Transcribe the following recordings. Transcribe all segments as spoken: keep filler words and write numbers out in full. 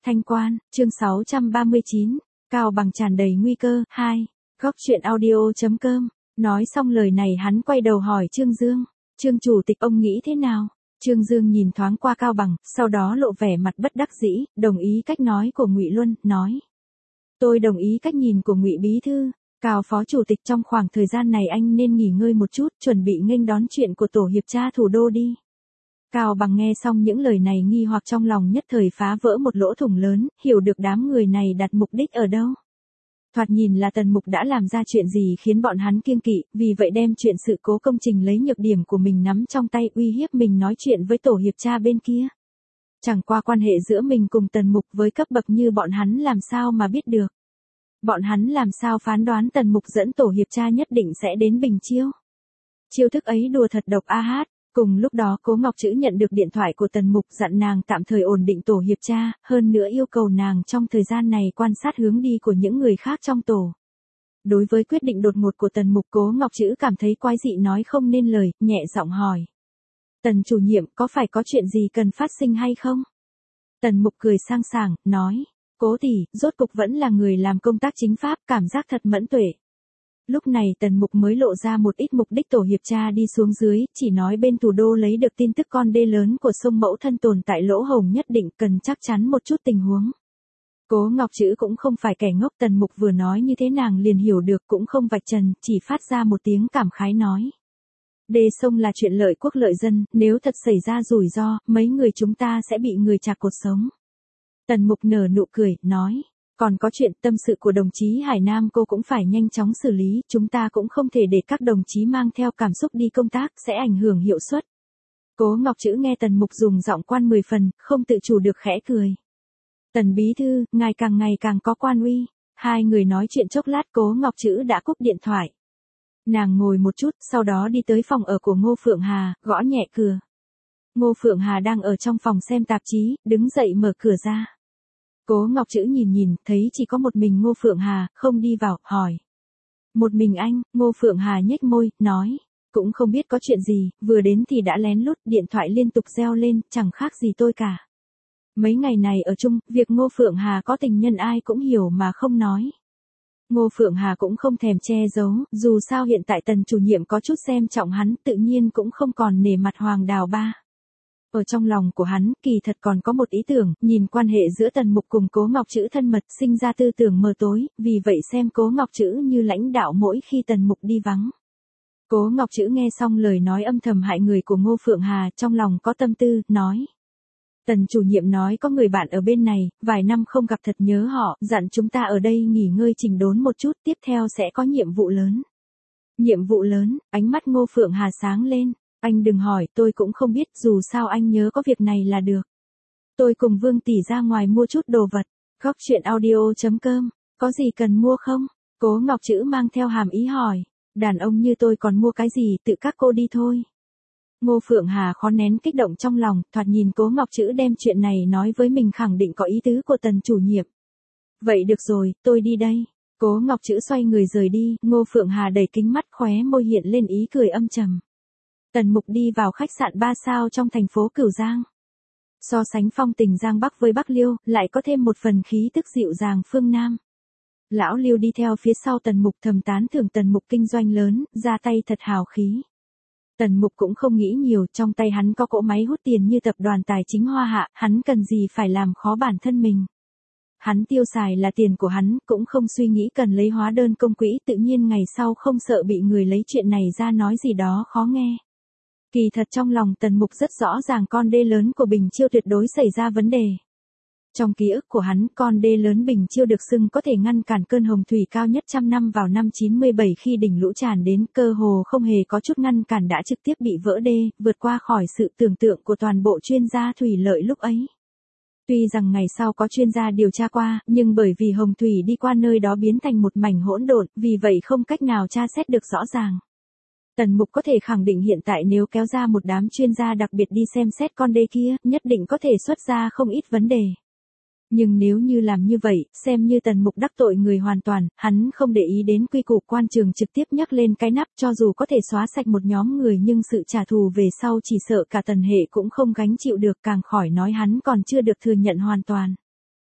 Thanh Quan, chương sáu trăm ba mươi chín, Cao Bằng tràn đầy nguy cơ, hai, góc truyện audio.com, nói xong lời này hắn quay đầu hỏi Trương Dương, Trương Chủ tịch ông nghĩ thế nào? Trương Dương nhìn thoáng qua Cao Bằng, sau đó lộ vẻ mặt bất đắc dĩ, đồng ý cách nói của Ngụy Luân, nói. Tôi đồng ý cách nhìn của Ngụy Bí Thư, Cao Phó Chủ tịch trong khoảng thời gian này anh nên nghỉ ngơi một chút, chuẩn bị nghênh đón chuyện của tổ hiệp tra thủ đô đi. Cao Bằng nghe xong những lời này nghi hoặc trong lòng nhất thời phá vỡ một lỗ thủng lớn, hiểu được đám người này đặt mục đích ở đâu. Thoạt nhìn là Tần Mục đã làm ra chuyện gì khiến bọn hắn kiêng kỵ, vì vậy đem chuyện sự cố công trình lấy nhược điểm của mình nắm trong tay uy hiếp mình nói chuyện với tổ hiệp tra bên kia. Chẳng qua quan hệ giữa mình cùng Tần Mục với cấp bậc như bọn hắn làm sao mà biết được. Bọn hắn làm sao phán đoán Tần Mục dẫn tổ hiệp tra nhất định sẽ đến Bình Chiêu. Chiêu thức ấy đùa thật độc a hát. Cùng lúc đó Cố Ngọc Trữ nhận được điện thoại của Tần Mục dặn nàng tạm thời ổn định tổ hiệp tra, hơn nữa yêu cầu nàng trong thời gian này quan sát hướng đi của những người khác trong tổ. Đối với quyết định đột ngột của Tần Mục, Cố Ngọc Trữ cảm thấy quái dị nói không nên lời, nhẹ giọng hỏi. Tần chủ nhiệm có phải có chuyện gì cần phát sinh hay không? Tần Mục cười sang sảng, nói. Cố tỷ, rốt cục vẫn là người làm công tác chính pháp, cảm giác thật mẫn tuệ. Lúc này Tần Mục mới lộ ra một ít mục đích tổ hiệp tra đi xuống dưới, chỉ nói bên thủ đô lấy được tin tức con đê lớn của sông Mẫu Thân tồn tại lỗ hổng nhất định cần chắc chắn một chút tình huống. Cố Ngọc Trữ cũng không phải kẻ ngốc, Tần Mục vừa nói như thế nàng liền hiểu được cũng không vạch trần, chỉ phát ra một tiếng cảm khái nói. Đê sông là chuyện lợi quốc lợi dân, nếu thật xảy ra rủi ro, mấy người chúng ta sẽ bị người chạc cột sống. Tần Mục nở nụ cười, nói. Còn có chuyện tâm sự của đồng chí Hải Nam cô cũng phải nhanh chóng xử lý, chúng ta cũng không thể để các đồng chí mang theo cảm xúc đi công tác, sẽ ảnh hưởng hiệu suất. Cố Ngọc Trữ nghe Tần Mục dùng giọng quan mười phần, không tự chủ được khẽ cười. Tần Bí Thư, ngài càng ngày càng có quan uy. Hai người nói chuyện chốc lát Cố Ngọc Trữ đã cúp điện thoại. Nàng ngồi một chút, sau đó đi tới phòng ở của Ngô Phượng Hà, gõ nhẹ cửa. Ngô Phượng Hà đang ở trong phòng xem tạp chí, đứng dậy mở cửa ra. Cố Ngọc Trữ nhìn nhìn, thấy chỉ có một mình Ngô Phượng Hà, không đi vào, hỏi. Một mình anh, Ngô Phượng Hà nhếch môi, nói. Cũng không biết có chuyện gì, vừa đến thì đã lén lút, điện thoại liên tục reo lên, chẳng khác gì tôi cả. Mấy ngày này ở chung, việc Ngô Phượng Hà có tình nhân ai cũng hiểu mà không nói. Ngô Phượng Hà cũng không thèm che giấu, dù sao hiện tại Tần chủ nhiệm có chút xem trọng hắn, tự nhiên cũng không còn nể mặt Hoàng Đào Ba. Ở trong lòng của hắn, kỳ thật còn có một ý tưởng, nhìn quan hệ giữa Tần Mục cùng Cố Ngọc Trữ thân mật, sinh ra tư tưởng mờ tối, vì vậy xem Cố Ngọc Trữ như lãnh đạo mỗi khi Tần Mục đi vắng. Cố Ngọc Trữ nghe xong lời nói âm thầm hại người của Ngô Phượng Hà, trong lòng có tâm tư, nói. Tần chủ nhiệm nói có người bạn ở bên này, vài năm không gặp thật nhớ họ, dặn chúng ta ở đây nghỉ ngơi chỉnh đốn một chút, tiếp theo sẽ có nhiệm vụ lớn. Nhiệm vụ lớn, ánh mắt Ngô Phượng Hà sáng lên. Anh đừng hỏi, tôi cũng không biết, dù sao anh nhớ có việc này là được. Tôi cùng Vương tỷ ra ngoài mua chút đồ vật. Góc truyện audio.com, có gì cần mua không? Cố Ngọc Trữ mang theo hàm ý hỏi. Đàn ông như tôi còn mua cái gì, tự các cô đi thôi. Ngô Phượng Hà khó nén kích động trong lòng, thoạt nhìn Cố Ngọc Trữ đem chuyện này nói với mình khẳng định có ý tứ của Tần chủ nhiệm. Vậy được rồi, tôi đi đây. Cố Ngọc Trữ xoay người rời đi, Ngô Phượng Hà đẩy kính mắt khóe môi hiện lên ý cười âm trầm. Tần Mục đi vào khách sạn ba sao trong thành phố Cửu Giang. So sánh phong tình Giang Bắc với Bắc Liêu, lại có thêm một phần khí tức dịu dàng phương Nam. Lão Liêu đi theo phía sau Tần Mục thầm tán thưởng Tần Mục kinh doanh lớn, ra tay thật hào khí. Tần Mục cũng không nghĩ nhiều, trong tay hắn có cỗ máy hút tiền như tập đoàn tài chính Hoa Hạ, hắn cần gì phải làm khó bản thân mình. Hắn tiêu xài là tiền của hắn, cũng không suy nghĩ cần lấy hóa đơn công quỹ, tự nhiên ngày sau không sợ bị người lấy chuyện này ra nói gì đó khó nghe. Kỳ thật trong lòng Tần Mục rất rõ ràng con đê lớn của Bình Chiêu tuyệt đối xảy ra vấn đề. Trong ký ức của hắn, con đê lớn Bình Chiêu được xưng có thể ngăn cản cơn hồng thủy cao nhất trăm năm vào năm chín mươi bảy khi đỉnh lũ tràn đến, cơ hồ không hề có chút ngăn cản đã trực tiếp bị vỡ đê, vượt qua khỏi sự tưởng tượng của toàn bộ chuyên gia thủy lợi lúc ấy. Tuy rằng ngày sau có chuyên gia điều tra qua, nhưng bởi vì hồng thủy đi qua nơi đó biến thành một mảnh hỗn độn, vì vậy không cách nào tra xét được rõ ràng. Tần Mục có thể khẳng định hiện tại nếu kéo ra một đám chuyên gia đặc biệt đi xem xét con đê kia, nhất định có thể xuất ra không ít vấn đề. Nhưng nếu như làm như vậy, xem như Tần Mục đắc tội người hoàn toàn, hắn không để ý đến quy củ quan trường trực tiếp nhắc lên cái nắp, cho dù có thể xóa sạch một nhóm người nhưng sự trả thù về sau chỉ sợ cả Tần hệ cũng không gánh chịu được, càng khỏi nói hắn còn chưa được thừa nhận hoàn toàn.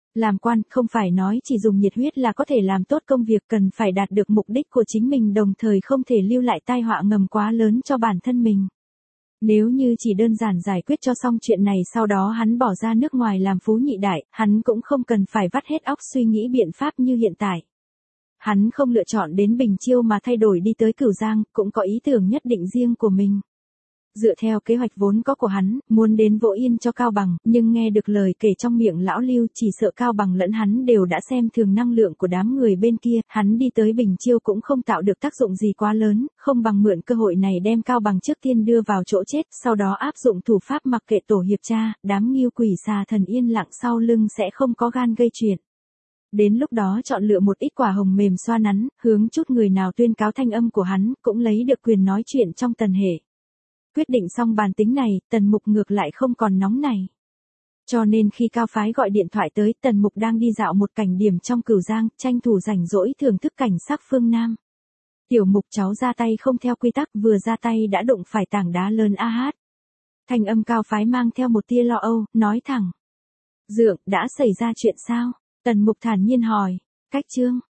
Làm quan không phải nói chỉ dùng nhiệt huyết là có thể làm tốt công việc, cần phải đạt được mục đích của chính mình, đồng thời không thể lưu lại tai họa ngầm quá lớn cho bản thân mình. Nếu như chỉ đơn giản giải quyết cho xong chuyện này sau đó hắn bỏ ra nước ngoài làm phú nhị đại, hắn cũng không cần phải vắt hết óc suy nghĩ biện pháp như hiện tại. Hắn không lựa chọn đến Bình Chiêu mà thay đổi đi tới Cửu Giang, cũng có ý tưởng nhất định riêng của mình. Dựa theo kế hoạch vốn có của hắn, muốn đến Vỗ Yên cho Cao Bằng, nhưng nghe được lời kể trong miệng lão Lưu, chỉ sợ Cao Bằng lẫn hắn đều đã xem thường năng lượng của đám người bên kia, hắn đi tới Bình Chiêu cũng không tạo được tác dụng gì quá lớn, không bằng mượn cơ hội này đem Cao Bằng trước tiên đưa vào chỗ chết, sau đó áp dụng thủ pháp mặc kệ tổ hiệp tra, đám nghiêu quỷ xà thần yên lặng sau lưng sẽ không có gan gây chuyện. Đến lúc đó chọn lựa một ít quả hồng mềm xoa nắn, hướng chút người nào tuyên cáo thanh âm của hắn, cũng lấy được quyền nói chuyện trong tần hệ. Quyết định xong bàn tính này, Tần Mục ngược lại không còn nóng này. Cho nên khi Cao Phái gọi điện thoại tới, Tần Mục đang đi dạo một cảnh điểm trong Cửu Giang, tranh thủ rảnh rỗi thưởng thức cảnh sắc phương Nam. Tiểu Mục cháu ra tay không theo quy tắc, vừa ra tay đã đụng phải tảng đá lớn a hát. Thanh âm Cao Phái mang theo một tia lo âu, nói thẳng. Dượng, đã xảy ra chuyện sao? Tần Mục thản nhiên hỏi. Cách Trương,